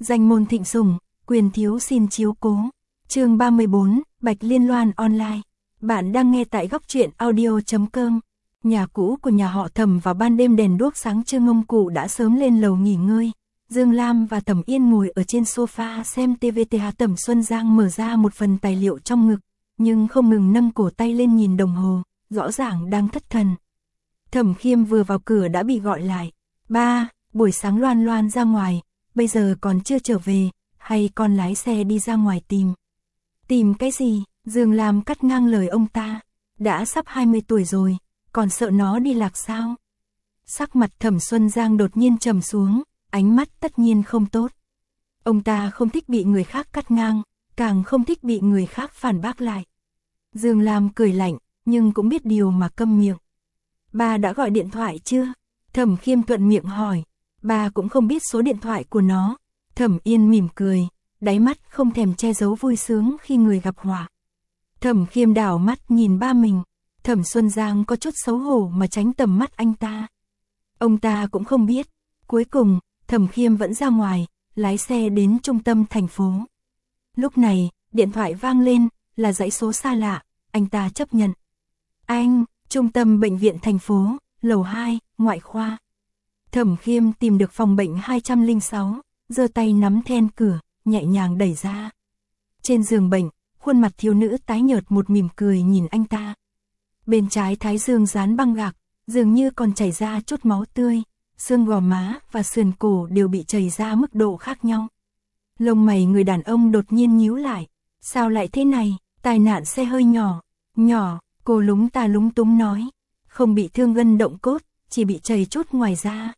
Danh môn thịnh sủng, quyền thiếu xin chiếu cố. Chương 34, Bạch Liên Loan online. Bạn đang nghe tại góc truyện audio.com. Nhà cũ của nhà họ Thẩm vào ban đêm đèn đuốc sáng trưng, ông cụ đã sớm lên lầu nghỉ ngơi. Dương Lam và Thẩm Yên ngồi ở trên sofa xem TVTH. Thẩm Xuân Giang mở ra một phần tài liệu trong ngực, nhưng không ngừng nâng cổ tay lên nhìn đồng hồ, rõ ràng đang thất thần. Thẩm Khiêm vừa vào cửa đã bị gọi lại. Ba, buổi sáng Loan Loan ra ngoài, bây giờ còn chưa trở về, hay con lái xe đi ra ngoài tìm. Tìm cái gì? Dương Lam cắt ngang lời ông ta. Đã sắp 20 tuổi rồi, còn sợ nó đi lạc sao? Sắc mặt Thẩm Xuân Giang đột nhiên trầm xuống, ánh mắt tất nhiên không tốt. Ông ta không thích bị người khác cắt ngang, càng không thích bị người khác phản bác lại. Dương Lam cười lạnh, nhưng cũng biết điều mà câm miệng. Ba đã gọi điện thoại chưa? Thẩm Khiêm thuận miệng hỏi. Ba cũng không biết số điện thoại của nó. Thẩm Yên mỉm cười, đáy mắt không thèm che giấu vui sướng khi người gặp họa. Thẩm Khiêm đảo mắt nhìn ba mình. Thẩm Xuân Giang có chút xấu hổ mà tránh tầm mắt anh ta. Ông ta cũng không biết. Cuối cùng, Thẩm Khiêm vẫn ra ngoài, lái xe đến trung tâm thành phố. Lúc này, điện thoại vang lên, là dãy số xa lạ, anh ta chấp nhận. Anh, trung tâm bệnh viện thành phố, lầu 2, ngoại khoa. Thẩm Khiêm tìm được phòng bệnh 206, giơ tay nắm then cửa, nhẹ nhàng đẩy ra. Trên giường bệnh, khuôn mặt thiếu nữ tái nhợt một mỉm cười nhìn anh ta. Bên trái thái dương dán băng gạc, dường như còn chảy ra chút máu tươi, xương gò má và sườn cổ đều bị chảy ra mức độ khác nhau. Lông mày người đàn ông đột nhiên nhíu lại. Sao lại thế này? Tai nạn xe hơi nhỏ, cô lúng ta lúng túng nói. Không bị thương gân động cốt, chỉ bị chảy chút ngoài da.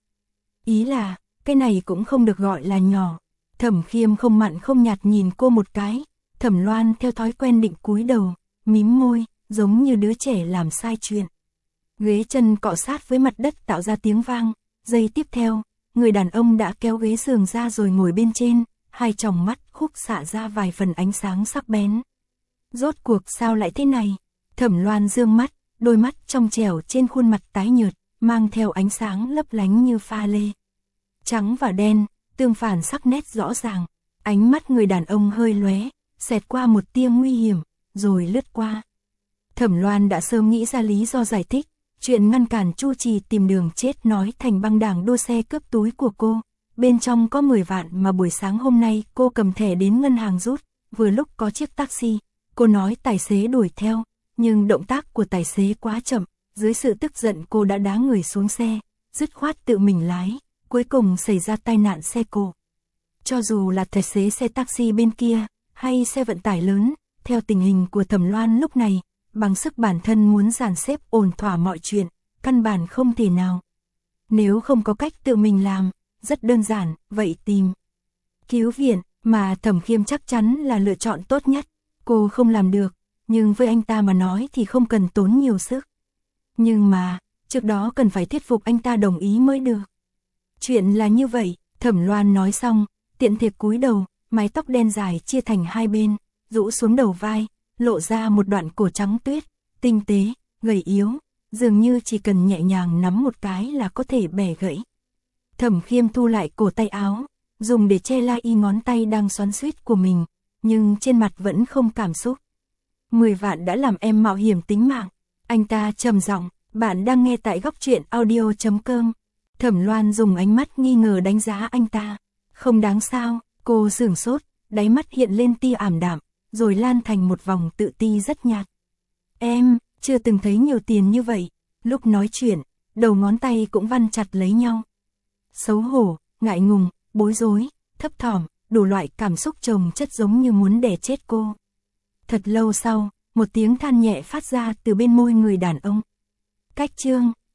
Ý là, cái này cũng không được gọi là nhỏ. Thẩm Khiêm không mặn không nhạt nhìn cô một cái. Thẩm Loan theo thói quen định cúi đầu, mím môi, giống như đứa trẻ làm sai chuyện. Ghế chân cọ sát với mặt đất tạo ra tiếng vang. Giây tiếp theo, người đàn ông đã kéo ghế giường ra rồi ngồi bên trên, hai tròng mắt khúc xạ ra vài phần ánh sáng sắc bén. Rốt cuộc sao lại thế này? Thẩm Loan dương mắt, đôi mắt trong trẻo trên khuôn mặt tái nhợt, mang theo ánh sáng lấp lánh như pha lê. Trắng và đen, tương phản sắc nét rõ ràng. Ánh mắt người đàn ông hơi lóe, xẹt qua một tia nguy hiểm, rồi lướt qua. Thẩm Loan đã sớm nghĩ ra lý do giải thích. Chuyện ngăn cản Chu Trì tìm đường chết nói thành băng đảng đua xe cướp túi của cô. Bên trong có 10 vạn mà buổi sáng hôm nay cô cầm thẻ đến ngân hàng rút. Vừa lúc có chiếc taxi, cô nói tài xế đuổi theo. Nhưng động tác của tài xế quá chậm. Dưới sự tức giận cô đã đá người xuống xe, dứt khoát tự mình lái. Cuối cùng xảy ra tai nạn xe cộ. Cho dù là tài xế xe taxi bên kia, hay xe vận tải lớn, theo tình hình của Thẩm Loan lúc này, bằng sức bản thân muốn dàn xếp ổn thỏa mọi chuyện, căn bản không thể nào. Nếu không có cách tự mình làm, rất đơn giản, vậy tìm cứu viện, mà Thẩm Khiêm chắc chắn là lựa chọn tốt nhất. Cô không làm được, nhưng với anh ta mà nói thì không cần tốn nhiều sức. Nhưng mà, trước đó cần phải thuyết phục anh ta đồng ý mới được. Chuyện là như vậy, Thẩm Loan nói xong, tiện thiệp cúi đầu, mái tóc đen dài chia thành hai bên, rũ xuống đầu vai, lộ ra một đoạn cổ trắng tuyết, tinh tế, gầy yếu, dường như chỉ cần nhẹ nhàng nắm một cái là có thể bẻ gãy. Thẩm Khiêm thu lại cổ tay áo, dùng để che la y ngón tay đang xoắn xuýt của mình, nhưng trên mặt vẫn không cảm xúc. 10 vạn đã làm em mạo hiểm tính mạng. Anh ta trầm giọng, bạn đang nghe tại góc truyện audio.com. Thẩm Loan dùng ánh mắt nghi ngờ đánh giá anh ta. Không đáng sao? Cô sửng sốt, đáy mắt hiện lên tia ảm đạm, rồi lan thành một vòng tự ti rất nhạt. Em chưa từng thấy nhiều tiền như vậy. Lúc nói chuyện, đầu ngón tay cũng văn chặt lấy nhau. Xấu hổ, ngại ngùng, bối rối, thấp thỏm, đủ loại cảm xúc chồng chất giống như muốn đè chết cô. Thật lâu sau, một tiếng than nhẹ phát ra từ bên môi người đàn ông. Cách chương